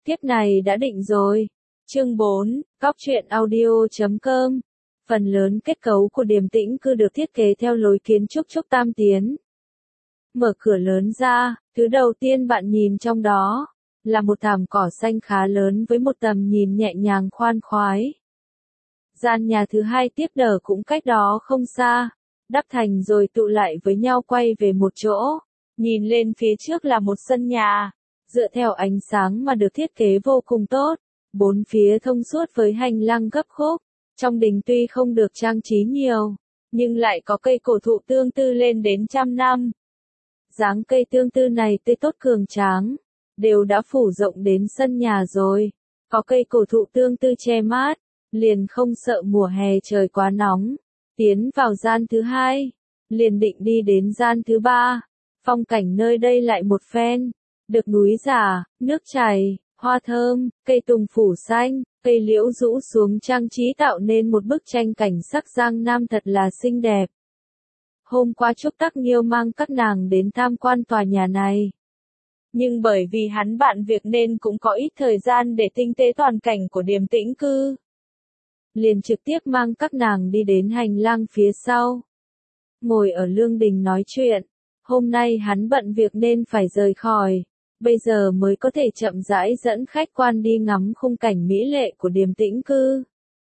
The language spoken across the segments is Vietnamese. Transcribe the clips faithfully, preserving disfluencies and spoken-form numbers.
Tiếp này đã định rồi. Chương bốn, Cóc truyện audio chấm com. Phần lớn kết cấu của Điềm Tĩnh Cư được thiết kế theo lối kiến trúc Trúc Tam Tiến. Mở cửa lớn ra, thứ đầu tiên bạn nhìn trong đó là một thảm cỏ xanh khá lớn với một tầm nhìn nhẹ nhàng khoan khoái. Gian nhà thứ hai tiếp đờ cũng cách đó không xa, đắp thành rồi tụ lại với nhau quay về một chỗ. Nhìn lên phía trước là một sân nhà, dựa theo ánh sáng mà được thiết kế vô cùng tốt, bốn phía thông suốt với hành lang gấp khúc. Trong đình tuy không được trang trí nhiều, nhưng lại có cây cổ thụ tương tư lên đến trăm năm. Dáng cây tương tư này tươi tốt cường tráng, đều đã phủ rộng đến sân nhà rồi. Có cây cổ thụ tương tư che mát, liền không sợ mùa hè trời quá nóng. Tiến vào gian thứ hai, liền định đi đến gian thứ ba. Phong cảnh nơi đây lại một phen, được núi giả, nước chảy, hoa thơm, cây tùng phủ xanh, cây liễu rũ xuống trang trí tạo nên một bức tranh cảnh sắc Giang Nam thật là xinh đẹp. Hôm qua Trúc Tắc Nghiêu mang các nàng đến tham quan tòa nhà này. Nhưng bởi vì hắn bận việc nên cũng có ít thời gian để tinh tế toàn cảnh của Điềm Tĩnh Cư. Liền trực tiếp mang các nàng đi đến hành lang phía sau. Ngồi ở lương đình nói chuyện, hôm nay hắn bận việc nên phải rời khỏi. Bây giờ mới có thể chậm rãi dẫn khách quan đi ngắm khung cảnh mỹ lệ của Điềm Tĩnh Cư.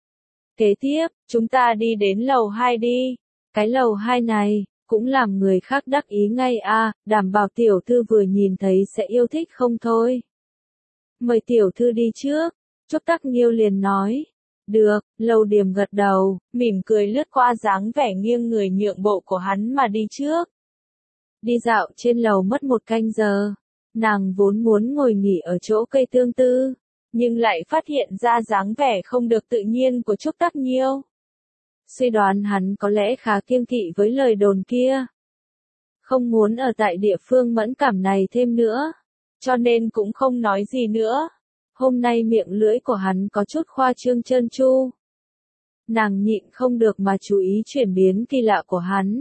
Kế tiếp, chúng ta đi đến lầu hai đi. Cái lầu hai này, cũng làm người khác đắc ý ngay a, à, đảm bảo tiểu thư vừa nhìn thấy sẽ yêu thích không thôi. Mời tiểu thư đi trước, Trúc Tắc Nghiêu liền nói. Được, Lầu Điềm gật đầu, mỉm cười lướt qua dáng vẻ nghiêng người nhượng bộ của hắn mà đi trước. Đi dạo trên lầu mất một canh giờ. Nàng vốn muốn ngồi nghỉ ở chỗ cây tương tư, nhưng lại phát hiện ra dáng vẻ không được tự nhiên của Trúc Tắc Nghiêu. Suy đoán hắn có lẽ khá kiêng kỵ với lời đồn kia. Không muốn ở tại địa phương mẫn cảm này thêm nữa, cho nên cũng không nói gì nữa. Hôm nay miệng lưỡi của hắn có chút khoa trương trơn tru. Nàng nhịn không được mà chú ý chuyển biến kỳ lạ của hắn.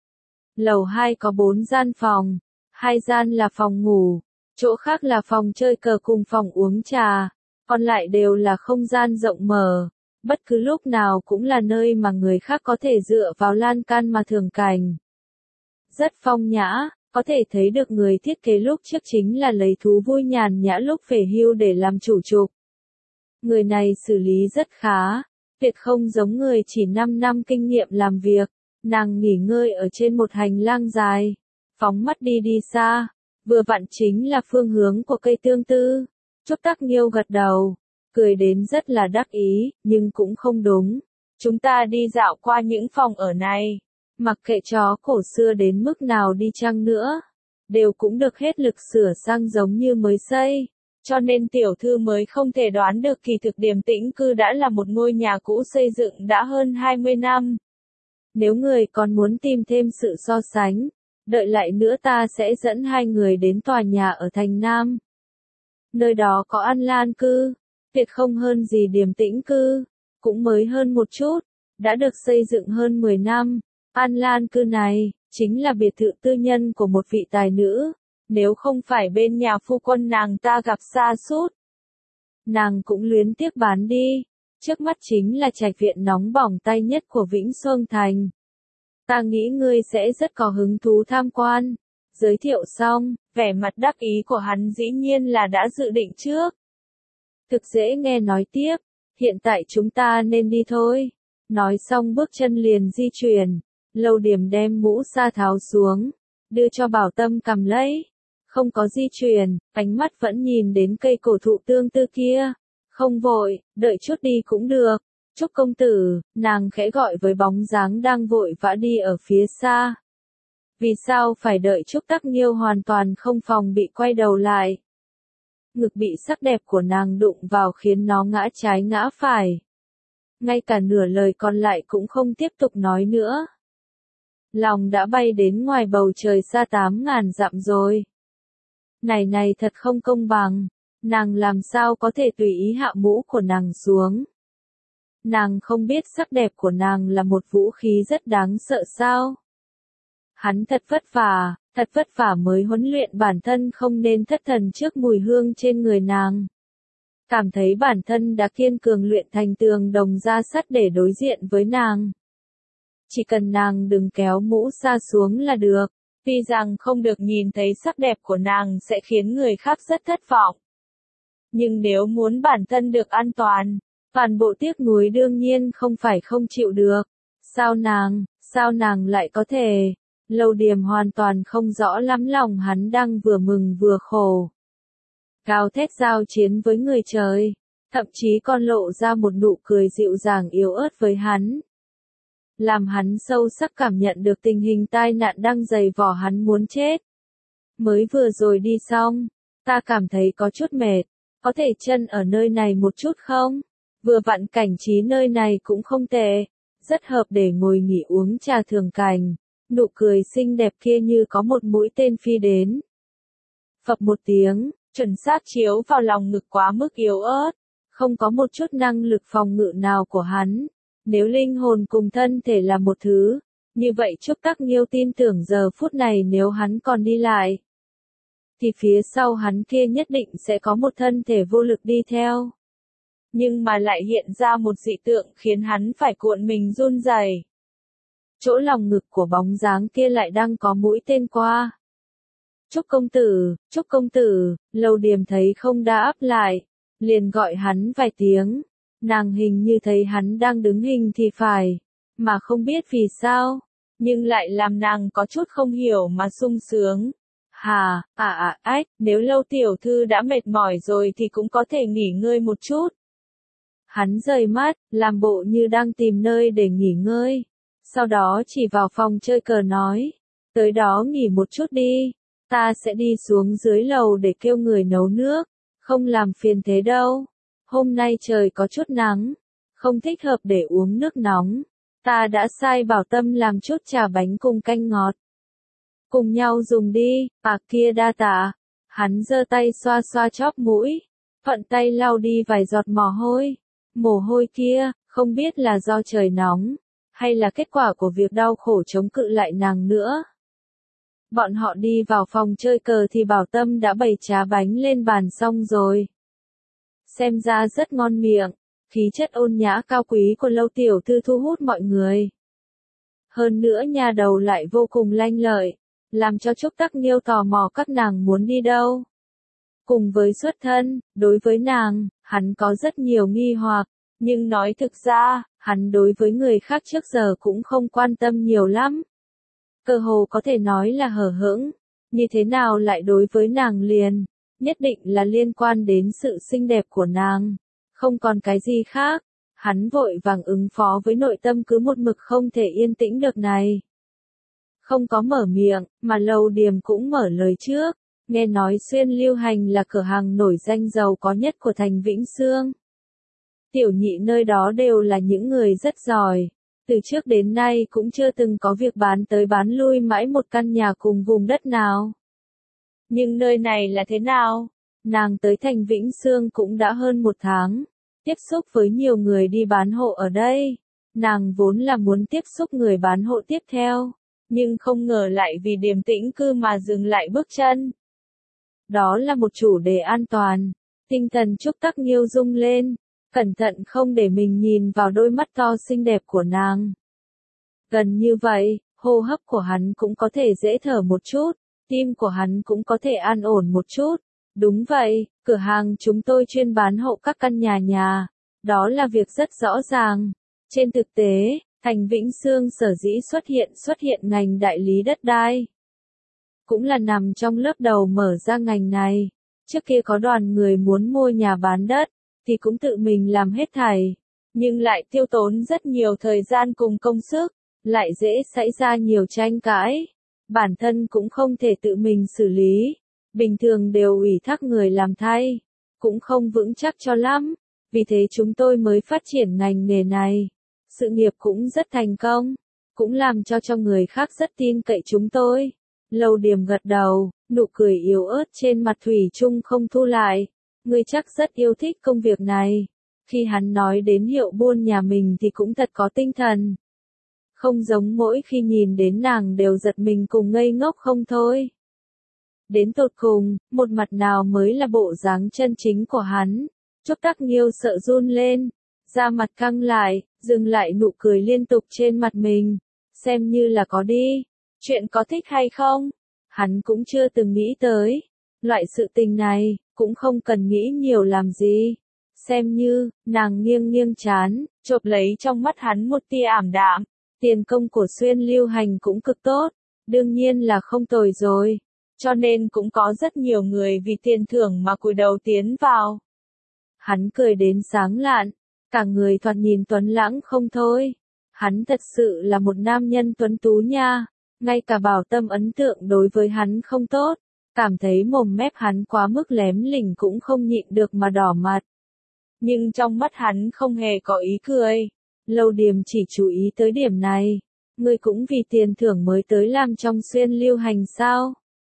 Lầu hai có bốn gian phòng. Hai gian là phòng ngủ, chỗ khác là phòng chơi cờ cùng phòng uống trà, còn lại đều là không gian rộng mở, bất cứ lúc nào cũng là nơi mà người khác có thể dựa vào lan can mà thưởng cảnh. Rất phong nhã, có thể thấy được người thiết kế lúc trước chính là lấy thú vui nhàn nhã lúc về hưu để làm chủ trục. Người này xử lý rất khá, tuyệt không giống người chỉ năm năm kinh nghiệm làm việc, nàng nghỉ ngơi ở trên một hành lang dài. Phóng mắt đi đi xa, vừa vặn chính là phương hướng của cây tương tư. Trúc Tắc Nghiêu gật đầu, cười đến rất là đắc ý, nhưng cũng không đúng. Chúng ta đi dạo qua những phòng ở này, mặc kệ chó cổ xưa đến mức nào đi chăng nữa, đều cũng được hết lực sửa sang giống như mới xây. Cho nên tiểu thư mới không thể đoán được kỳ thực Điềm Tĩnh Cư đã là một ngôi nhà cũ xây dựng đã hơn hai mươi năm. Nếu người còn muốn tìm thêm sự so sánh, đợi lại nữa ta sẽ dẫn hai người đến tòa nhà ở thành Nam. Nơi đó có An Lan Cư, tuyệt không hơn gì Điềm Tĩnh Cư, cũng mới hơn một chút, đã được xây dựng hơn mười năm. An Lan Cư này, chính là biệt thự tư nhân của một vị tài nữ, nếu không phải bên nhà phu quân nàng ta gặp sa sút, nàng cũng luyến tiếc bán đi. Trước mắt chính là trạch viện nóng bỏng tay nhất của Vĩnh Xuân Thành. Ta nghĩ ngươi sẽ rất có hứng thú tham quan. Giới thiệu xong, vẻ mặt đắc ý của hắn dĩ nhiên là đã dự định trước. Thực dễ nghe nói tiếp, hiện tại chúng ta nên đi thôi. Nói xong bước chân liền di chuyển, Lầu Điềm đem mũ sa tháo xuống, đưa cho Bảo Tâm cầm lấy. Không có di chuyển, ánh mắt vẫn nhìn đến cây cổ thụ tương tư kia. Không vội, đợi chút đi cũng được. Trúc công tử, nàng khẽ gọi với bóng dáng đang vội vã đi ở phía xa. Vì sao phải đợi Trúc Tắc Nghiêu hoàn toàn không phòng bị quay đầu lại. Ngực bị sắc đẹp của nàng đụng vào khiến nó ngã trái ngã phải. Ngay cả nửa lời còn lại cũng không tiếp tục nói nữa. Lòng đã bay đến ngoài bầu trời xa tám ngàn dặm rồi. Này này thật không công bằng, nàng làm sao có thể tùy ý hạ mũ của nàng xuống. Nàng không biết sắc đẹp của nàng là một vũ khí rất đáng sợ sao? Hắn thật vất vả, thật vất vả mới huấn luyện bản thân không nên thất thần trước mùi hương trên người nàng. cảm thấy bản thân đã kiên cường luyện thành tường đồng da sắt để đối diện với nàng. Chỉ cần nàng đừng kéo mũ sa xuống là được, tuy rằng không được nhìn thấy sắc đẹp của nàng sẽ khiến người khác rất thất vọng. Nhưng nếu muốn bản thân được an toàn, toàn bộ tiếc nuối đương nhiên không phải không chịu được. Sao nàng, sao nàng lại có thể? Lâu Điềm hoàn toàn không rõ lắm lòng hắn đang vừa mừng vừa khổ. Gào thét giao chiến với người trời, thậm chí còn lộ ra một nụ cười dịu dàng yếu ớt với hắn. Làm hắn sâu sắc cảm nhận được tình hình tai nạn đang dày vò hắn muốn chết. Mới vừa rồi đi xong, ta cảm thấy có chút mệt, có thể chân ở nơi này một chút không? Vừa vặn cảnh trí nơi này cũng không tệ, rất hợp để ngồi nghỉ uống trà thường cảnh. Nụ cười xinh đẹp kia như có một mũi tên phi đến. Phập một tiếng, chuẩn xác chiếu vào lòng ngực quá mức yếu ớt, không có một chút năng lực phòng ngự nào của hắn. Nếu linh hồn cùng thân thể là một thứ, như vậy Trúc Tắc Nghiêu tin tưởng giờ phút này nếu hắn còn đi lại, thì phía sau hắn kia nhất định sẽ có một thân thể vô lực đi theo. Nhưng mà lại hiện ra một dị tượng khiến hắn phải cuộn mình run rẩy. Chỗ lòng ngực của bóng dáng kia lại đang có mũi tên qua. Trúc công tử, Trúc công tử, Lâu Điềm thấy không đã áp lại, liền gọi hắn vài tiếng. Nàng hình như thấy hắn đang đứng hình thì phải, mà không biết vì sao, nhưng lại làm nàng có chút không hiểu mà sung sướng. Hà, à à ách, nếu Lâu tiểu thư đã mệt mỏi rồi thì cũng có thể nghỉ ngơi một chút. Hắn rời mắt, làm bộ như đang tìm nơi để nghỉ ngơi. Sau đó chỉ vào phòng chơi cờ nói, tới đó nghỉ một chút đi, ta sẽ đi xuống dưới lầu để kêu người nấu nước, không làm phiền thế đâu. Hôm nay trời có chút nắng, không thích hợp để uống nước nóng, ta đã sai Bảo Tâm làm chút trà bánh cùng canh ngọt. Cùng nhau dùng đi, à kia đa tạ. Hắn giơ tay xoa xoa chóp mũi, thuận tay lau đi vài giọt mồ hôi. Mồ hôi kia, không biết là do trời nóng, hay là kết quả của việc đau khổ chống cự lại nàng nữa. Bọn họ đi vào phòng chơi cờ thì Bảo Tâm đã bày trà bánh lên bàn xong rồi. Xem ra rất ngon miệng, khí chất ôn nhã cao quý của Lâu tiểu thư thu hút mọi người. Hơn nữa nhà đầu lại vô cùng lanh lợi, làm cho Trúc Tắc Nghiêu tò mò các nàng muốn đi đâu. Cùng với xuất thân, đối với nàng, hắn có rất nhiều nghi hoặc, nhưng nói thực ra, hắn đối với người khác trước giờ cũng không quan tâm nhiều lắm. Cơ hồ có thể nói là hờ hững, như thế nào lại đối với nàng liền, nhất định là liên quan đến sự xinh đẹp của nàng, không còn cái gì khác. Hắn vội vàng ứng phó với nội tâm cứ một mực không thể yên tĩnh được này. Không có mở miệng, mà Lâu Điềm cũng mở lời trước. Nghe nói Xuyên Lưu Hành là cửa hàng nổi danh giàu có nhất của thành Vĩnh Sương. Tiểu nhị nơi đó đều là những người rất giỏi. Từ trước đến nay cũng chưa từng có việc bán tới bán lui mãi một căn nhà cùng vùng đất nào. Nhưng nơi này là thế nào? Nàng tới thành Vĩnh Sương cũng đã hơn một tháng. Tiếp xúc với nhiều người đi bán hộ ở đây. Nàng vốn là muốn tiếp xúc người bán hộ tiếp theo. Nhưng không ngờ lại vì Điềm Tĩnh Cư mà dừng lại bước chân. Đó là một chủ đề an toàn. Tinh thần Trúc Tắc Nghiêu rung lên, cẩn thận không để mình nhìn vào đôi mắt to xinh đẹp của nàng. Gần như vậy, hô hấp của hắn cũng có thể dễ thở một chút, tim của hắn cũng có thể an ổn một chút. Đúng vậy, cửa hàng chúng tôi chuyên bán hộ các căn nhà nhà. Đó là việc rất rõ ràng. Trên thực tế, thành Vĩnh Sương sở dĩ xuất hiện xuất hiện ngành đại lý đất đai. Cũng là nằm trong lớp đầu mở ra ngành này. Trước kia có đoàn người muốn mua nhà bán đất, thì cũng tự mình làm hết thảy. Nhưng lại tiêu tốn rất nhiều thời gian cùng công sức, lại dễ xảy ra nhiều tranh cãi. Bản thân cũng không thể tự mình xử lý. Bình thường đều ủy thác người làm thay. Cũng không vững chắc cho lắm. Vì thế chúng tôi mới phát triển ngành nghề này. Sự nghiệp cũng rất thành công. Cũng làm cho cho người khác rất tin cậy chúng tôi. Lâu Điềm gật đầu, nụ cười yếu ớt trên mặt thủy chung không thu lại. Ngươi chắc rất yêu thích công việc này. Khi hắn nói đến hiệu buôn nhà mình thì cũng thật có tinh thần. Không giống mỗi khi nhìn đến nàng đều giật mình cùng ngây ngốc không thôi. Đến tột cùng, một mặt nào mới là bộ dáng chân chính của hắn. Trúc Tắc Nghiêu sợ run lên, da mặt căng lại, dừng lại nụ cười liên tục trên mặt mình, xem như là có đi, chuyện có thích hay không, hắn cũng chưa từng nghĩ tới, loại sự tình này, cũng không cần nghĩ nhiều làm gì, xem như, nàng nghiêng nghiêng chán, chộp lấy trong mắt hắn một tia ảm đạm, tiền công của Xuyên Lưu Hành cũng cực tốt, đương nhiên là không tồi rồi, cho nên cũng có rất nhiều người vì tiền thưởng mà cúi đầu tiến vào. Hắn cười đến sáng lạn, cả người thoạt nhìn tuấn lãng không thôi. Hắn thật sự là một nam nhân tuấn tú nha, ngay cả Bảo Tâm ấn tượng đối với hắn không tốt, cảm thấy mồm mép hắn quá mức lém lỉnh cũng không nhịn được mà đỏ mặt. Nhưng trong mắt hắn không hề có ý cười. Lâu Điềm chỉ chú ý tới điểm này. Ngươi cũng vì tiền thưởng mới tới làm trong Xuyên Lưu Hành sao?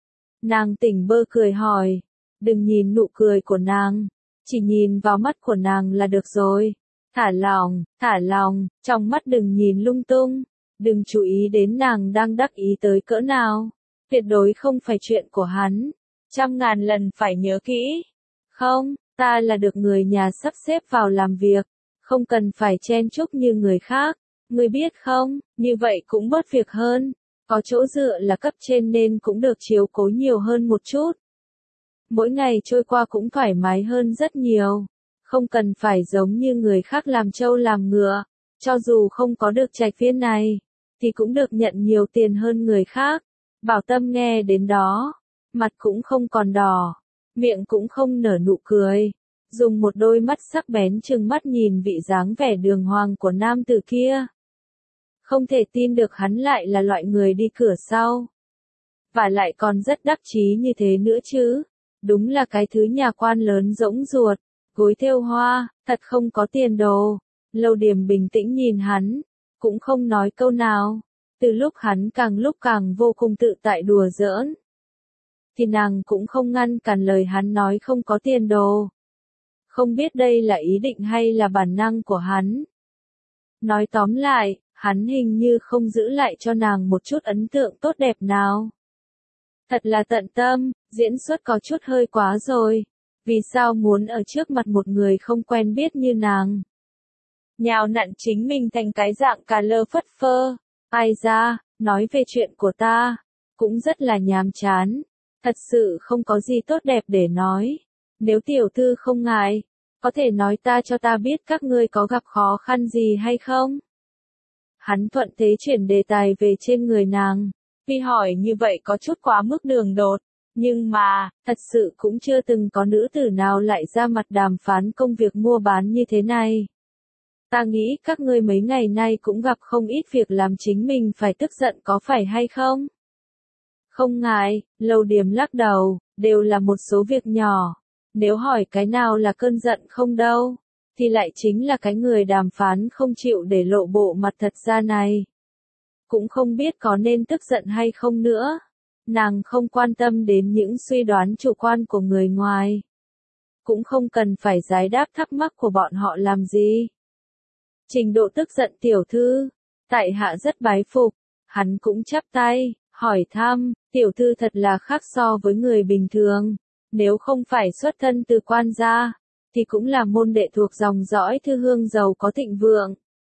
Nàng tỉnh bơ cười hỏi. Đừng nhìn nụ cười của nàng, chỉ nhìn vào mắt của nàng là được rồi. Thả lòng, thả lòng, trong mắt đừng nhìn lung tung, đừng chú ý đến nàng đang đắc ý tới cỡ nào. Tuyệt đối không phải chuyện của hắn. Trăm ngàn lần phải nhớ kỹ. Không, ta là được người nhà sắp xếp vào làm việc, không cần phải chen chúc như người khác. Ngươi biết không, như vậy cũng bớt việc hơn. Có chỗ dựa là cấp trên nên cũng được chiếu cố nhiều hơn một chút. Mỗi ngày trôi qua cũng thoải mái hơn rất nhiều. Không cần phải giống như người khác làm trâu làm ngựa. Cho dù không có được trạch viên này, thì cũng được nhận nhiều tiền hơn người khác. Bảo Tâm nghe đến đó, mặt cũng không còn đỏ, miệng cũng không nở nụ cười. Dùng một đôi mắt sắc bén trừng mắt nhìn vị dáng vẻ đường hoàng của nam tử kia. Không thể tin được hắn lại là loại người đi cửa sau. Và lại còn rất đắc chí như thế nữa chứ. Đúng là cái thứ nhà quan lớn rỗng ruột, gối thêu hoa, thật không có tiền đồ. Lâu Điềm bình tĩnh nhìn hắn, cũng không nói câu nào. Từ lúc hắn càng lúc càng vô cùng tự tại đùa giỡn, thì nàng cũng không ngăn cản lời hắn nói không có tiền đồ. Không biết đây là ý định hay là bản năng của hắn. Nói tóm lại, hắn hình như không giữ lại cho nàng một chút ấn tượng tốt đẹp nào. Thật là tận tâm, diễn xuất có chút hơi quá rồi. Vì sao muốn ở trước mặt một người không quen biết như nàng? Nhào nặn chính mình thành cái dạng cà lơ phất phơ. Ai ra, nói về chuyện của ta, cũng rất là nhàm chán. Thật sự không có gì tốt đẹp để nói. Nếu tiểu thư không ngại, có thể nói ta cho ta biết các ngươi có gặp khó khăn gì hay không? Hắn thuận thế chuyển đề tài về trên người nàng. Vì hỏi như vậy có chút quá mức đường đột. Nhưng mà, thật sự cũng chưa từng có nữ tử nào lại ra mặt đàm phán công việc mua bán như thế này. Ta nghĩ các ngươi mấy ngày nay cũng gặp không ít việc làm chính mình phải tức giận có phải hay không? Không ngại, Lâu Điềm lắc đầu, đều là một số việc nhỏ. Nếu hỏi cái nào là cơn giận không đâu, thì lại chính là cái người đàm phán không chịu để lộ bộ mặt thật ra này. Cũng không biết có nên tức giận hay không nữa. Nàng không quan tâm đến những suy đoán chủ quan của người ngoài. Cũng không cần phải giải đáp thắc mắc của bọn họ làm gì. Trình độ tức giận tiểu thư, tại hạ rất bái phục. Hắn cũng chắp tay, hỏi thăm, tiểu thư thật là khác so với người bình thường. Nếu không phải xuất thân từ quan gia, thì cũng là môn đệ thuộc dòng dõi thư hương giàu có thịnh vượng.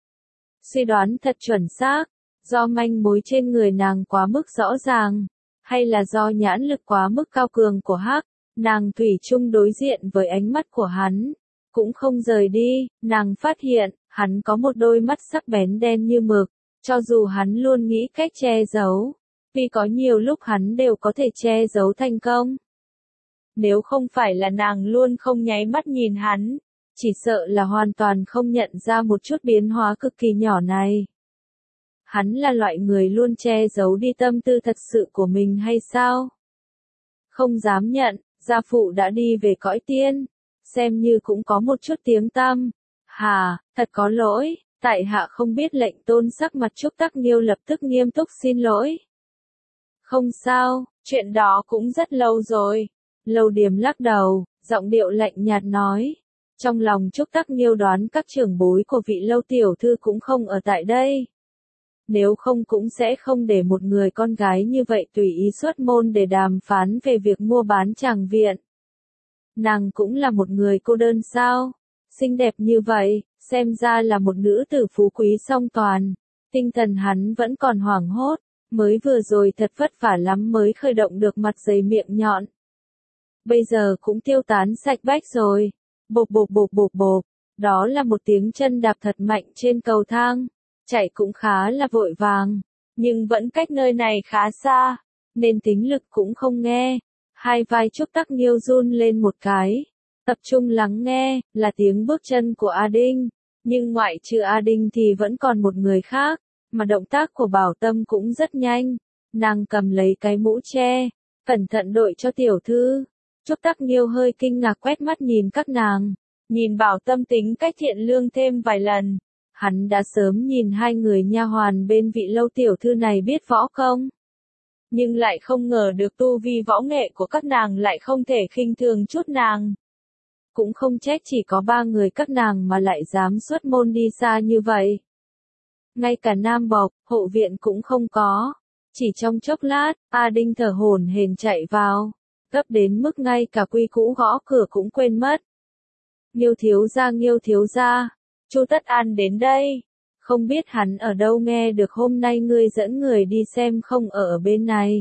Suy đoán thật chuẩn xác, do manh mối trên người nàng quá mức rõ ràng, hay là do nhãn lực quá mức cao cường của Hắc, nàng thủy chung đối diện với ánh mắt của hắn, cũng không rời đi. Nàng phát hiện, hắn có một đôi mắt sắc bén đen như mực, cho dù hắn luôn nghĩ cách che giấu, vì có nhiều lúc hắn đều có thể che giấu thành công. Nếu không phải là nàng luôn không nháy mắt nhìn hắn, chỉ sợ là hoàn toàn không nhận ra một chút biến hóa cực kỳ nhỏ này. Hắn là loại người luôn che giấu đi tâm tư thật sự của mình hay sao? Không dám nhận, gia phụ đã đi về cõi tiên, xem như cũng có một chút tiếng tăm. Hà, thật có lỗi, tại hạ không biết lệnh tôn. Sắc mặt Trúc Tắc Nghiêu lập tức nghiêm túc xin lỗi. Không sao, chuyện đó cũng rất lâu rồi. Lâu Điềm lắc đầu, giọng điệu lạnh nhạt nói. Trong lòng Trúc Tắc Nghiêu đoán các trưởng bối của vị Lâu tiểu thư cũng không ở tại đây. Nếu không cũng sẽ không để một người con gái như vậy tùy ý xuất môn để đàm phán về việc mua bán tràng viện. Nàng cũng là một người cô đơn sao? Xinh đẹp như vậy, xem ra là một nữ tử phú quý song toàn. Tinh thần hắn vẫn còn hoảng hốt, mới vừa rồi thật vất vả lắm mới khởi động được mặt dày miệng nhọn. Bây giờ cũng tiêu tán sạch bách rồi. Bộp bộp bộp bộp bộp, đó là một tiếng chân đạp thật mạnh trên cầu thang. Chạy cũng khá là vội vàng, nhưng vẫn cách nơi này khá xa, nên tính lực cũng không nghe. Hai vai Trúc Tắc Nghiêu run lên một cái, tập trung lắng nghe, là tiếng bước chân của A Đinh. Nhưng ngoại trừ A Đinh thì vẫn còn một người khác, mà động tác của Bảo Tâm cũng rất nhanh. Nàng cầm lấy cái mũ che, cẩn thận đội cho tiểu thư. Trúc Tắc Nghiêu hơi kinh ngạc quét mắt nhìn các nàng, nhìn Bảo Tâm tính cách thiện lương thêm vài lần. Hắn đã sớm nhìn hai người nha hoàn bên vị lâu tiểu thư này biết võ công. Nhưng lại không ngờ được tu vi võ nghệ của các nàng lại không thể khinh thường chút nàng. Cũng không trách chỉ có ba người các nàng mà lại dám xuất môn đi xa như vậy. Ngay cả Nam Bộc, hộ viện cũng không có. Chỉ trong chốc lát, A Đinh thở hổn hển chạy vào, gấp đến mức ngay cả quy cũ gõ cửa cũng quên mất. Nghiêu thiếu gia, Nghiêu thiếu gia, Chu Tất An đến đây. Không biết hắn ở đâu nghe được hôm nay ngươi dẫn người đi xem không ở bên này.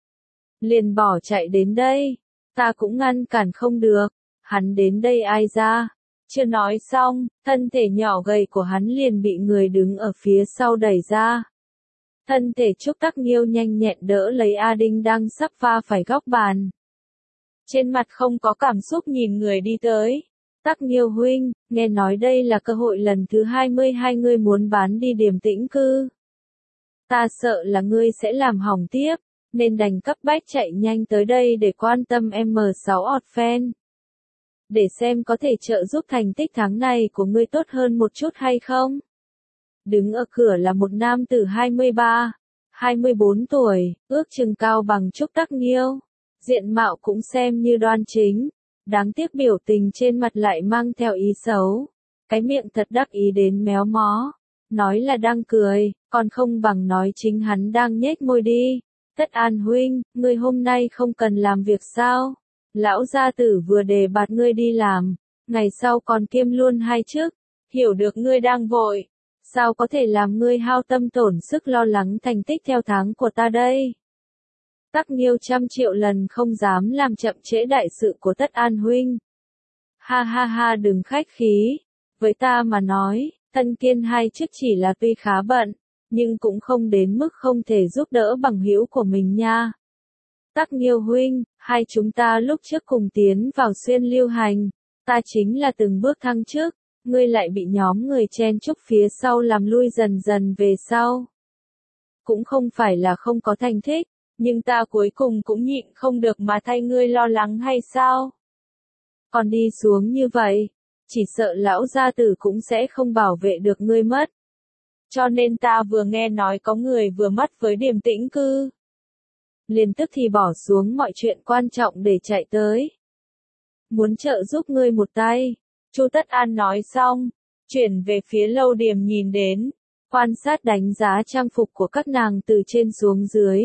Liền bỏ chạy đến đây, ta cũng ngăn cản không được, hắn đến đây ai ra. Chưa nói xong, thân thể nhỏ gầy của hắn liền bị người đứng ở phía sau đẩy ra. Thân thể Trúc Tắc Nghiêu nhanh nhẹn đỡ lấy A Đinh đang sắp va phải góc bàn. Trên mặt không có cảm xúc nhìn người đi tới. Tắc Nghiêu huynh, nghe nói đây là cơ hội lần thứ hai mươi hai ngươi muốn bán đi Điềm Tĩnh Cư. Ta sợ là ngươi sẽ làm hỏng tiếp, nên đành cấp bách chạy nhanh tới đây để quan tâm M sáu Orphan. Để xem có thể trợ giúp thành tích tháng này của ngươi tốt hơn một chút hay không. Đứng ở cửa là một nam tử hai mươi ba, hai mươi bốn tuổi, ước chừng cao bằng Trúc Tắc Nghiêu. Diện mạo cũng xem như đoan chính. Đáng tiếc biểu tình trên mặt lại mang theo ý xấu. Cái miệng thật đắc ý đến méo mó. Nói là đang cười, còn không bằng nói chính hắn đang nhếch môi đi. Tất An huynh, ngươi hôm nay không cần làm việc sao? Lão gia tử vừa đề bạt ngươi đi làm, ngày sau còn kiêm luôn hai chức. Hiểu được ngươi đang vội, sao có thể làm ngươi hao tâm tổn sức lo lắng thành tích theo tháng của ta đây? Tắc Nghiêu trăm triệu lần không dám làm chậm trễ đại sự của Tất An huynh. Ha ha ha, đừng khách khí, với ta mà nói, thân kiên hai chức chỉ là tuy khá bận, nhưng cũng không đến mức không thể giúp đỡ bằng hữu của mình nha. Tắc Nghiêu huynh, hai chúng ta lúc trước cùng tiến vào Xuyên Lưu Hành, ta chính là từng bước thăng trước, ngươi lại bị nhóm người chen chúc phía sau làm lui dần dần về sau. Cũng không phải là không có thành tích, nhưng ta cuối cùng cũng nhịn không được mà thay ngươi lo lắng hay sao? Còn đi xuống như vậy, chỉ sợ lão gia tử cũng sẽ không bảo vệ được ngươi mất. Cho nên ta vừa nghe nói có người vừa mất với Điềm Tĩnh Cư, liền tức thì bỏ xuống mọi chuyện quan trọng để chạy tới. Muốn trợ giúp ngươi một tay. Chu Tất An nói xong, chuyển về phía lâu Điềm nhìn đến, quan sát đánh giá trang phục của các nàng từ trên xuống dưới.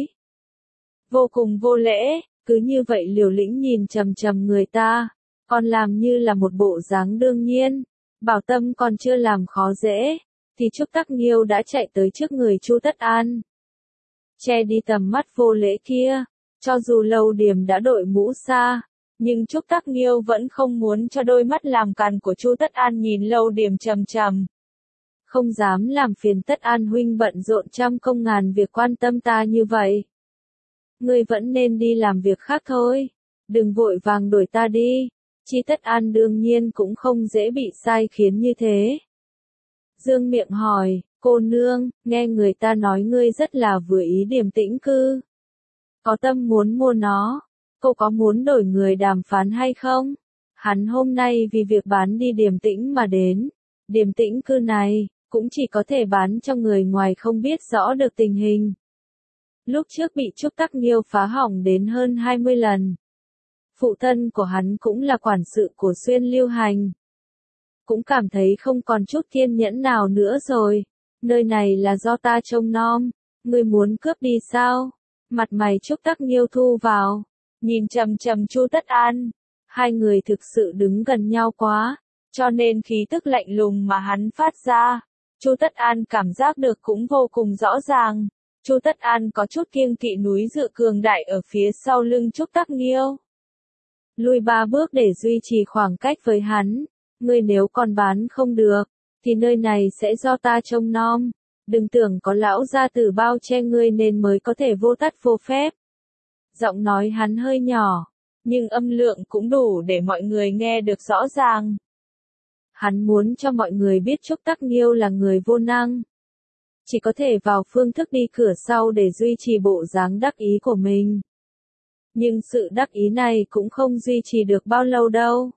Vô cùng vô lễ, cứ như vậy liều lĩnh nhìn chằm chằm người ta, còn làm như là một bộ dáng đương nhiên. Bảo Tâm còn chưa làm khó dễ, thì Trúc Tắc Nghiêu đã chạy tới trước người Chu Tất An. Che đi tầm mắt vô lễ kia, cho dù lâu Điềm đã đội mũ xa, nhưng Trúc Tắc Nghiêu vẫn không muốn cho đôi mắt làm càn của Chu Tất An nhìn lâu Điềm trầm trầm. Không dám làm phiền Tất An huynh bận rộn trăm công ngàn việc quan tâm ta như vậy. Ngươi vẫn nên đi làm việc khác thôi, đừng vội vàng đuổi ta đi. Chi Tất An đương nhiên cũng không dễ bị sai khiến như thế. Dương miệng hỏi, cô nương, nghe người ta nói ngươi rất là vừa ý Điềm Tĩnh Cư. Có tâm muốn mua nó, cô có muốn đổi người đàm phán hay không? Hắn hôm nay vì việc bán đi Điềm Tĩnh mà đến. Điềm Tĩnh Cư này, cũng chỉ có thể bán cho người ngoài không biết rõ được tình hình. Lúc trước bị Trúc Tắc Nghiêu phá hỏng đến hơn hai mươi lần. Phụ thân của hắn cũng là quản sự của Xuyên Lưu Hành. Cũng cảm thấy không còn chút kiên nhẫn nào nữa rồi. Nơi này là do ta trông nom, ngươi muốn cướp đi sao? Mặt mày Trúc Tắc Nghiêu thu vào, nhìn chằm chằm Chu Tất An. Hai người thực sự đứng gần nhau quá, cho nên khí tức lạnh lùng mà hắn phát ra, Chu Tất An cảm giác được cũng vô cùng rõ ràng. Chu Tất An có chút kiêng kỵ núi dựa cường đại ở phía sau lưng Trúc Tắc Nghiêu. Lui ba bước để duy trì khoảng cách với hắn. Ngươi nếu còn bán không được, thì nơi này sẽ do ta trông nom. Đừng tưởng có lão gia tử bao che ngươi nên mới có thể vô tắt vô phép. Giọng nói hắn hơi nhỏ, nhưng âm lượng cũng đủ để mọi người nghe được rõ ràng. Hắn muốn cho mọi người biết Trúc Tắc Nghiêu là người vô năng. Chỉ có thể vào phương thức đi cửa sau để duy trì bộ dáng đắc ý của mình. Nhưng sự đắc ý này cũng không duy trì được bao lâu đâu.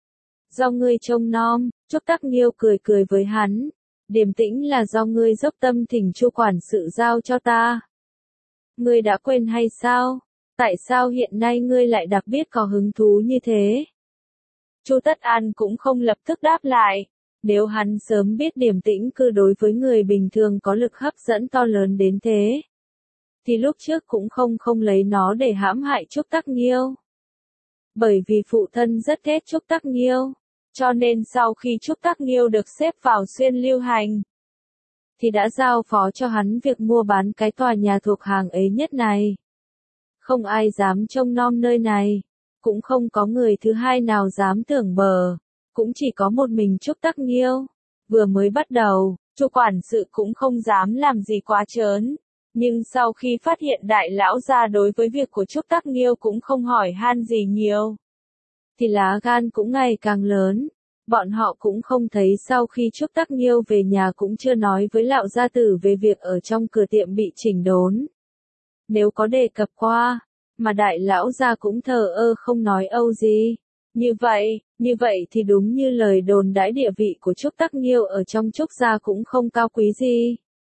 Do ngươi trông nom, Trúc Tắc Nghiêu cười cười với hắn. Điềm tĩnh là do ngươi dốc tâm thỉnh Chu quản sự giao cho ta. Ngươi đã quên hay sao? Tại sao hiện nay ngươi lại đặc biệt có hứng thú như thế? Chu Tất An cũng không lập tức đáp lại. Nếu hắn sớm biết Điềm Tĩnh cư đối với người bình thường có lực hấp dẫn to lớn đến thế, thì lúc trước cũng không không lấy nó để hãm hại Trúc Tắc Nghiêu. Bởi vì phụ thân rất ghét Trúc Tắc Nghiêu, cho nên sau khi Trúc Tắc Nghiêu được xếp vào Xuyên Lưu Hành, thì đã giao phó cho hắn việc mua bán cái tòa nhà thuộc hàng ấy nhất này. Không ai dám trông nom nơi này, cũng không có người thứ hai nào dám tưởng bờ. Cũng chỉ có một mình Trúc Tắc Nghiêu. Vừa mới bắt đầu, Chu quản sự cũng không dám làm gì quá trớn. Nhưng sau khi phát hiện đại lão gia đối với việc của Trúc Tắc Nghiêu cũng không hỏi han gì nhiều, thì lá gan cũng ngày càng lớn. Bọn họ cũng không thấy sau khi Trúc Tắc Nghiêu về nhà cũng chưa nói với lão gia tử về việc ở trong cửa tiệm bị chỉnh đốn. Nếu có đề cập qua, mà đại lão gia cũng thờ ơ không nói âu gì. Như vậy, như vậy thì đúng như lời đồn đãi địa vị của Trúc Tắc Nghiêu ở trong Trúc gia cũng không cao quý gì.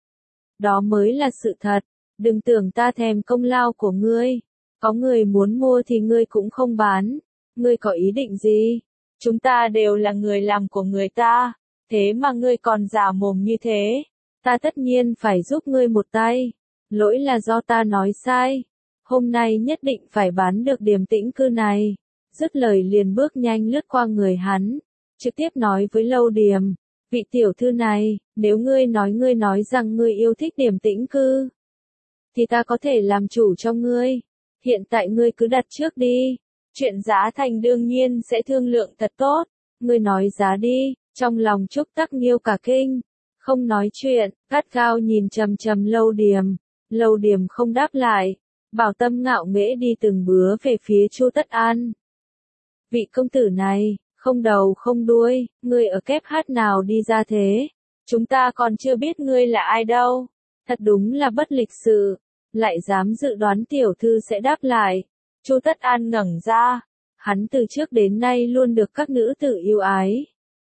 Đó mới là sự thật, đừng tưởng ta thèm công lao của ngươi. Có người muốn mua thì ngươi cũng không bán. Ngươi có ý định gì? Chúng ta đều là người làm của người ta, thế mà ngươi còn giả mồm như thế. Ta tất nhiên phải giúp ngươi một tay. Lỗi là do ta nói sai. Hôm nay nhất định phải bán được Điềm Tĩnh cư này. Dứt lời liền bước nhanh lướt qua người hắn, trực tiếp nói với Lâu Điềm, vị tiểu thư này, nếu ngươi nói ngươi nói rằng ngươi yêu thích Điềm Tĩnh cư, thì ta có thể làm chủ cho ngươi. Hiện tại ngươi cứ đặt trước đi, chuyện giá thành đương nhiên sẽ thương lượng thật tốt. Ngươi nói giá đi. Trong lòng Trúc Tắc Nghiêu cả kinh, không nói chuyện, gắt gao nhìn chằm chằm Lâu Điềm. Lâu Điềm không đáp lại, bảo tâm ngạo nghễ đi từng bứa về phía Chu Tất An. Vị công tử này, không đầu không đuôi, ngươi ở kép hát nào đi ra thế? Chúng ta còn chưa biết ngươi là ai đâu. Thật đúng là bất lịch sự, lại dám dự đoán tiểu thư sẽ đáp lại. Chu Tất An ngẩng ra, hắn từ trước đến nay luôn được các nữ tử yêu ái.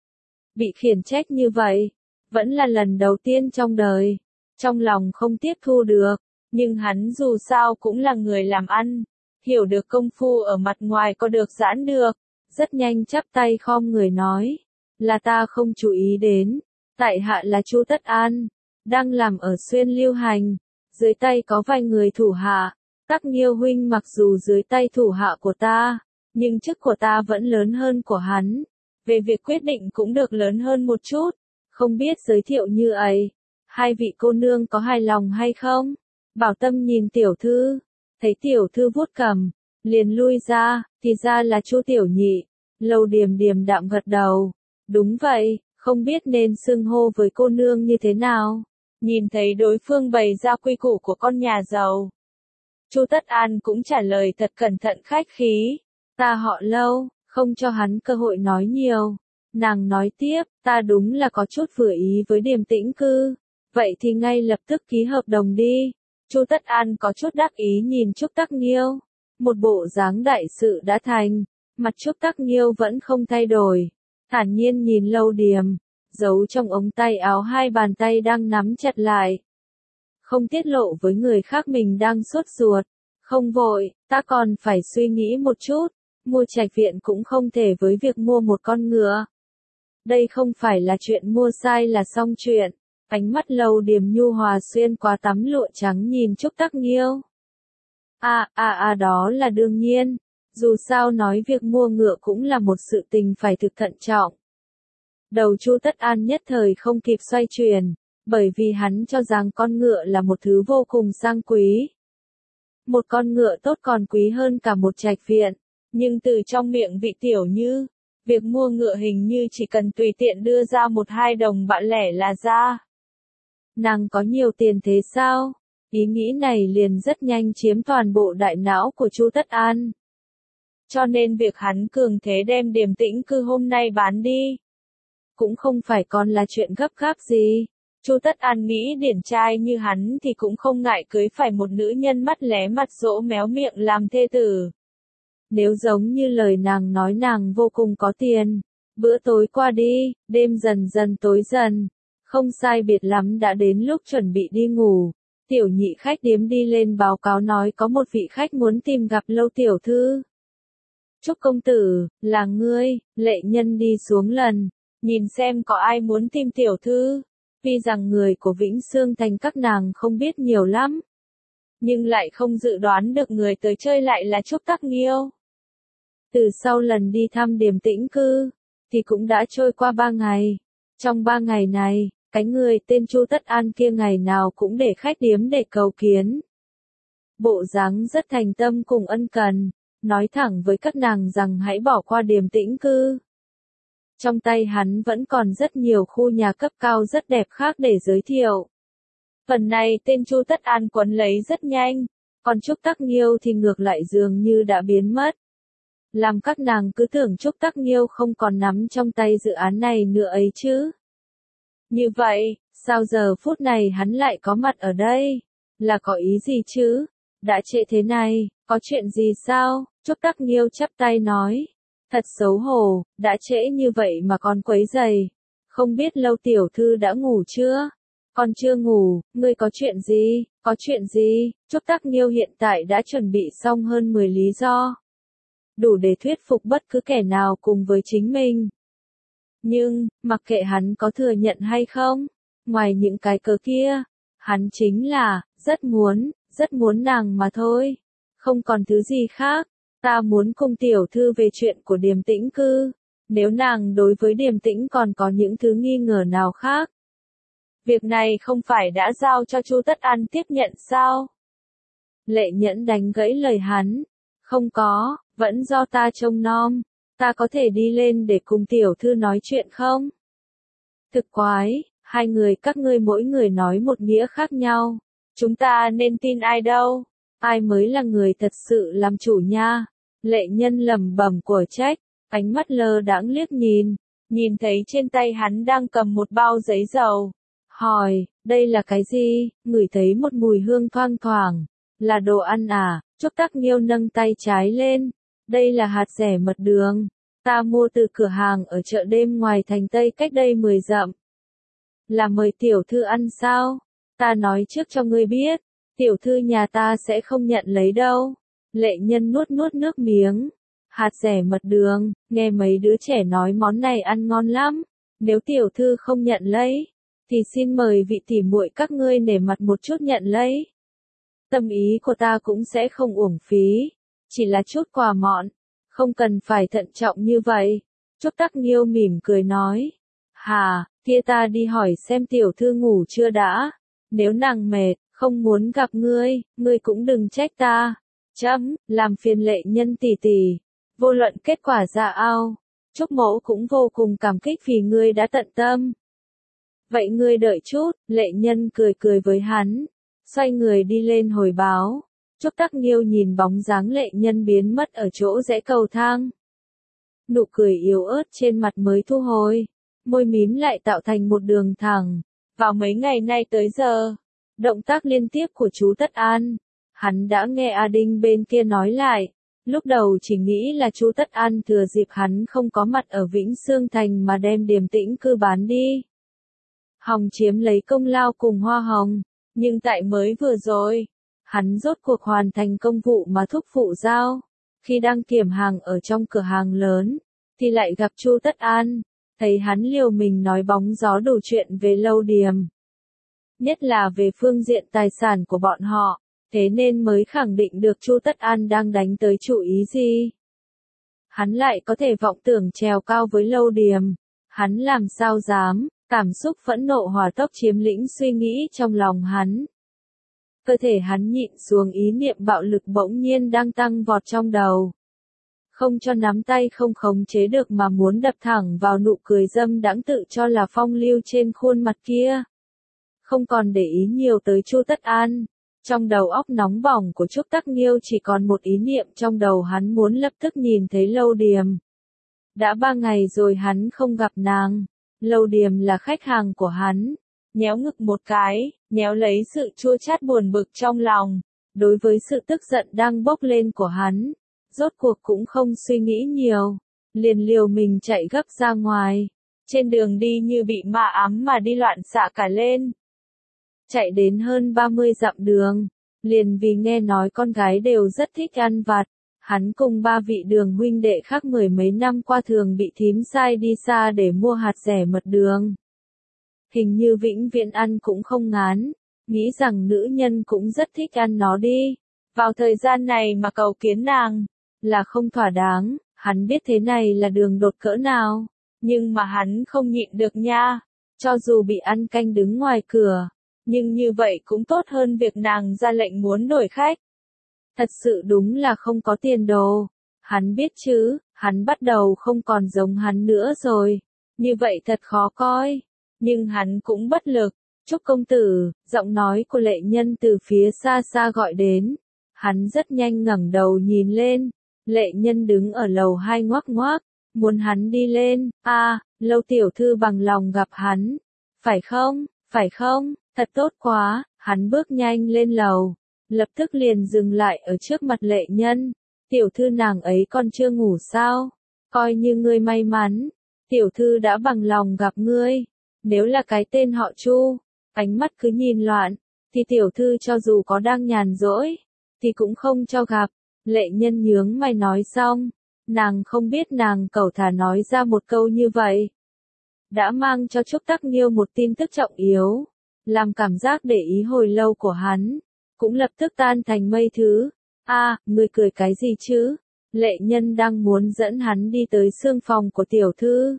Bị khiển trách như vậy, vẫn là lần đầu tiên trong đời. Trong lòng không tiếp thu được, nhưng hắn dù sao cũng là người làm ăn. Hiểu được công phu ở mặt ngoài có được giãn được, rất nhanh chắp tay khom người nói, là ta không chú ý đến, tại hạ là Chu Tất An, đang làm ở Xuyên Lưu Hành, dưới tay có vài người thủ hạ. Tắc Nghiêu huynh mặc dù dưới tay thủ hạ của ta, nhưng chức của ta vẫn lớn hơn của hắn, về việc quyết định cũng được lớn hơn một chút, không biết giới thiệu như ấy, hai vị cô nương có hài lòng hay không? Bảo Tâm nhìn tiểu thư, thấy tiểu thư vuốt cằm, liền lui ra, thì ra là Chu tiểu nhị. Lâu Điềm điềm đạm gật đầu, đúng vậy, không biết nên xưng hô với cô nương như thế nào. Nhìn thấy đối phương bày ra quy củ của con nhà giàu, Chu Tất An cũng trả lời thật cẩn thận khách khí, ta họ Lâu, không cho hắn cơ hội nói nhiều. Nàng nói tiếp, ta đúng là có chút vừa ý với Điềm Tĩnh cư, vậy thì ngay lập tức ký hợp đồng đi. Chu Tất An có chút đắc ý nhìn Trúc Tắc Nghiêu, một bộ dáng đại sự đã thành, mặt Trúc Tắc Nghiêu vẫn không thay đổi, thản nhiên nhìn Lâu Điềm, giấu trong ống tay áo hai bàn tay đang nắm chặt lại. Không tiết lộ với người khác mình đang sốt ruột, không vội, ta còn phải suy nghĩ một chút, mua trạch viện cũng không thể với việc mua một con ngựa. Đây không phải là chuyện mua sai là xong chuyện. Ánh mắt Lâu Điềm nhu hòa xuyên qua tấm lụa trắng nhìn Trúc Tắc Nghiêu. À, à, à đó là đương nhiên. Dù sao nói việc mua ngựa cũng là một sự tình phải thực thận trọng. Đầu Chu Tất An nhất thời không kịp xoay chuyển, bởi vì hắn cho rằng con ngựa là một thứ vô cùng sang quý. Một con ngựa tốt còn quý hơn cả một trạch viện, nhưng từ trong miệng vị tiểu Như, việc mua ngựa hình như chỉ cần tùy tiện đưa ra một hai đồng bạc lẻ là ra. Nàng có nhiều tiền thế sao? Ý nghĩ này liền rất nhanh chiếm toàn bộ đại não của Chu Tất An. Cho nên việc hắn cường thế đem Điềm Tĩnh Cư hôm nay bán đi, cũng không phải còn là chuyện gấp gáp gì. Chu Tất An nghĩ điển trai như hắn thì cũng không ngại cưới phải một nữ nhân mắt lé mặt dỗ méo miệng làm thê tử. Nếu giống như lời nàng nói nàng vô cùng có tiền, bữa tối qua đi, đêm dần dần tối dần, không sai biệt lắm đã đến lúc chuẩn bị đi ngủ. Tiểu nhị khách điếm đi lên báo cáo nói có một vị khách muốn tìm gặp Lâu tiểu thư. Chúc công tử, là ngươi, Lệ Nhân đi xuống lần, nhìn xem có ai muốn tìm tiểu thư. Tuy rằng người của Vĩnh Xương Thành các nàng không biết nhiều lắm, nhưng lại không dự đoán được người tới chơi lại là Trúc Tắc Nghiêu. Từ sau lần đi thăm Điềm Tĩnh Cư, thì cũng đã trôi qua ba ngày. Trong ba ngày này, cái người tên Chu Tất An kia ngày nào cũng để khách điếm để cầu kiến. Bộ dáng rất thành tâm cùng ân cần, nói thẳng với các nàng rằng hãy bỏ qua Điềm Tĩnh Cư. Trong tay hắn vẫn còn rất nhiều khu nhà cấp cao rất đẹp khác để giới thiệu. Phần này tên Chu Tất An quấn lấy rất nhanh, còn Trúc Tắc Nghiêu thì ngược lại dường như đã biến mất. Làm các nàng cứ tưởng Trúc Tắc Nghiêu không còn nắm trong tay dự án này nữa ấy chứ. Như vậy, sao giờ phút này hắn lại có mặt ở đây? Là có ý gì chứ? Đã trễ thế này, có chuyện gì sao? Trúc Tắc Nghiêu chắp tay nói. Thật xấu hổ, đã trễ như vậy mà còn quấy rầy. Không biết Lâu tiểu thư đã ngủ chưa? Còn chưa ngủ, ngươi có chuyện gì? Có chuyện gì? Trúc Tắc Nghiêu hiện tại đã chuẩn bị xong hơn mười lý do, đủ để thuyết phục bất cứ kẻ nào cùng với chính mình. Nhưng, mặc kệ hắn có thừa nhận hay không, ngoài những cái cớ kia, hắn chính là, rất muốn, rất muốn nàng mà thôi. Không còn thứ gì khác. Ta muốn cùng tiểu thư về chuyện của Điềm Tĩnh Cư. Nếu nàng đối với Điềm Tĩnh còn có những thứ nghi ngờ nào khác, việc này không phải đã giao cho Chu Tất An tiếp nhận sao? Lệ Nhẫn đánh gãy lời hắn. Không có, vẫn do ta trông nom. Ta có thể đi lên để cùng tiểu thư nói chuyện không? Thực quái, hai người các ngươi mỗi người nói một nghĩa khác nhau. Chúng ta nên tin ai đâu? Ai mới là người thật sự làm chủ nha? Lệ Nhân lẩm bẩm của trách, ánh mắt lơ đãng liếc nhìn, nhìn thấy trên tay hắn đang cầm một bao giấy dầu. Hỏi, đây là cái gì? Ngửi thấy một mùi hương thoang thoảng. Là đồ ăn à? Trúc Tắc Nghiêu nâng tay trái lên. Đây là hạt dẻ mật đường. Ta mua từ cửa hàng ở chợ đêm ngoài thành Tây cách đây mười dặm. Là mời tiểu thư ăn sao? Ta nói trước cho ngươi biết, tiểu thư nhà ta sẽ không nhận lấy đâu. Lệ Nhân nuốt nuốt nước miếng. Hạt dẻ mật đường, nghe mấy đứa trẻ nói món này ăn ngon lắm. Nếu tiểu thư không nhận lấy, thì xin mời vị tỉ muội các ngươi nể mặt một chút nhận lấy. Tâm ý của ta cũng sẽ không uổng phí. Chỉ là chút quà mọn, không cần phải thận trọng như vậy. Trúc Tắc Nghiêu mỉm cười nói. Hà, kia ta đi hỏi xem tiểu thư ngủ chưa đã. Nếu nàng mệt, không muốn gặp ngươi, ngươi cũng đừng trách ta. Chấm, làm phiền Lệ Nhân tỷ tỷ. Vô luận kết quả ra ao, Trúc mẫu cũng vô cùng cảm kích vì ngươi đã tận tâm. Vậy ngươi đợi chút, Lệ Nhân cười cười với hắn, xoay người đi lên hồi báo. Trúc Tắc Nghiêu nhìn bóng dáng Lệ Nhân biến mất ở chỗ rẽ cầu thang. Nụ cười yếu ớt trên mặt mới thu hồi, môi mím lại tạo thành một đường thẳng. Vào mấy ngày nay tới giờ, động tác liên tiếp của chú Tất An, hắn đã nghe A Đinh bên kia nói lại. Lúc đầu chỉ nghĩ là chú Tất An thừa dịp hắn không có mặt ở Vĩnh Xương Thành mà đem Điềm Tĩnh Cư bán đi, hòng chiếm lấy công lao cùng hoa hồng. Nhưng tại mới vừa rồi, hắn rốt cuộc hoàn thành công vụ mà thúc phụ giao. Khi đang kiểm hàng ở trong cửa hàng lớn, thì lại gặp Chu Tất An, thấy hắn liều mình nói bóng gió đủ chuyện về Lâu Điềm. Nhất là về phương diện tài sản của bọn họ, thế nên mới khẳng định được Chu Tất An đang đánh tới chủ ý gì. Hắn lại có thể vọng tưởng trèo cao với Lâu Điềm. Hắn làm sao dám, cảm xúc phẫn nộ hỏa tốc chiếm lĩnh suy nghĩ trong lòng hắn. Cơ thể hắn nhịn xuống ý niệm bạo lực bỗng nhiên đang tăng vọt trong đầu. Không cho nắm tay không khống chế được mà muốn đập thẳng vào nụ cười dâm đãng tự cho là phong lưu trên khuôn mặt kia. Không còn để ý nhiều tới Chu Tất An. Trong đầu óc nóng bỏng của Trúc Tắc Nghiêu chỉ còn một ý niệm trong đầu hắn muốn lập tức nhìn thấy Lâu Điềm. Đã ba ngày rồi hắn không gặp nàng. Lâu Điềm là khách hàng của hắn. Nhéo ngực một cái, nhéo lấy sự chua chát buồn bực trong lòng. Đối với sự tức giận đang bốc lên của hắn, rốt cuộc cũng không suy nghĩ nhiều. Liền liều mình chạy gấp ra ngoài. Trên đường đi như bị ma ám mà đi loạn xạ cả lên. Chạy đến hơn ba mươi dặm đường, liền vì nghe nói con gái đều rất thích ăn vặt, hắn cùng ba vị đường huynh đệ khác mười mấy năm qua thường bị thím sai đi xa để mua hạt rẻ mật đường. Hình như vĩnh viễn ăn cũng không ngán, nghĩ rằng nữ nhân cũng rất thích ăn nó đi. Vào thời gian này mà cầu kiến nàng, là không thỏa đáng, hắn biết thế này là đường đột cỡ nào, nhưng mà hắn không nhịn được nha, cho dù bị ăn canh đứng ngoài cửa. Nhưng như vậy cũng tốt hơn việc nàng ra lệnh muốn đổi khách. Thật sự đúng là không có tiền đồ. Hắn biết chứ, hắn bắt đầu không còn giống hắn nữa rồi. Như vậy thật khó coi. Nhưng hắn cũng bất lực. Trúc công tử, giọng nói của Lệ Nhân từ phía xa xa gọi đến. Hắn rất nhanh ngẩng đầu nhìn lên. Lệ Nhân đứng ở lầu hai ngoác ngoác, muốn hắn đi lên. A, à, Lâu tiểu thư bằng lòng gặp hắn. Phải không, phải không? Thật tốt quá, hắn bước nhanh lên lầu, lập tức liền dừng lại ở trước mặt Lệ Nhân. Tiểu thư nàng ấy còn chưa ngủ sao? Coi như ngươi may mắn, tiểu thư đã bằng lòng gặp ngươi. Nếu là cái tên họ Chu, ánh mắt cứ nhìn loạn, thì tiểu thư cho dù có đang nhàn rỗi, thì cũng không cho gặp. Lệ Nhân nhướng mày nói xong, nàng không biết nàng cẩu thả nói ra một câu như vậy. Đã mang cho Trúc Tắc Nghiêu một tin tức trọng yếu. Làm cảm giác để ý hồi lâu của hắn, cũng lập tức tan thành mây thứ. A, à, ngươi cười cái gì chứ? Lệ Nhân đang muốn dẫn hắn đi tới xương phòng của tiểu thư.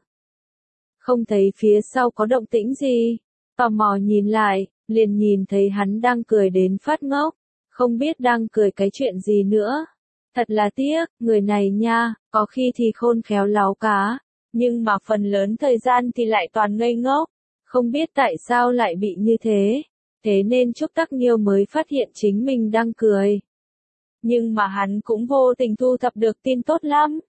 Không thấy phía sau có động tĩnh gì, tò mò nhìn lại, liền nhìn thấy hắn đang cười đến phát ngốc, không biết đang cười cái chuyện gì nữa. Thật là tiếc, người này nha, có khi thì khôn khéo láo cá, nhưng mà phần lớn thời gian thì lại toàn ngây ngốc. Không biết tại sao lại bị như thế, thế nên Trúc Tắc Nghiêu mới phát hiện chính mình đang cười. Nhưng mà hắn cũng vô tình thu thập được tin tốt lắm.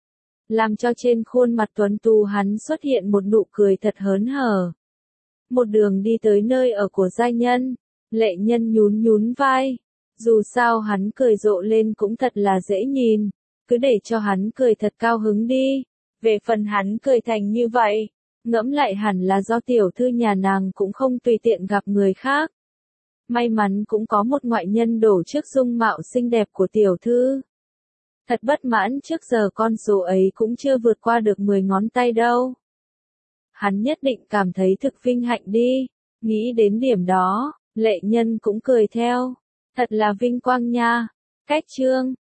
Làm cho trên khuôn mặt tuấn tú hắn xuất hiện một nụ cười thật hớn hở. Một đường đi tới nơi ở của giai nhân, Lệ Nhân nhún nhún vai. Dù sao hắn cười rộ lên cũng thật là dễ nhìn, cứ để cho hắn cười thật cao hứng đi. Về phần hắn cười thành như vậy, ngẫm lại hẳn là do tiểu thư nhà nàng cũng không tùy tiện gặp người khác. May mắn cũng có một ngoại nhân đổ trước dung mạo xinh đẹp của tiểu thư. Thật bất mãn trước giờ con số ấy cũng chưa vượt qua được mười ngón tay đâu. Hắn nhất định cảm thấy thực vinh hạnh đi. Nghĩ đến điểm đó, Lệ Nhân cũng cười theo. Thật là vinh quang nha. Cách chương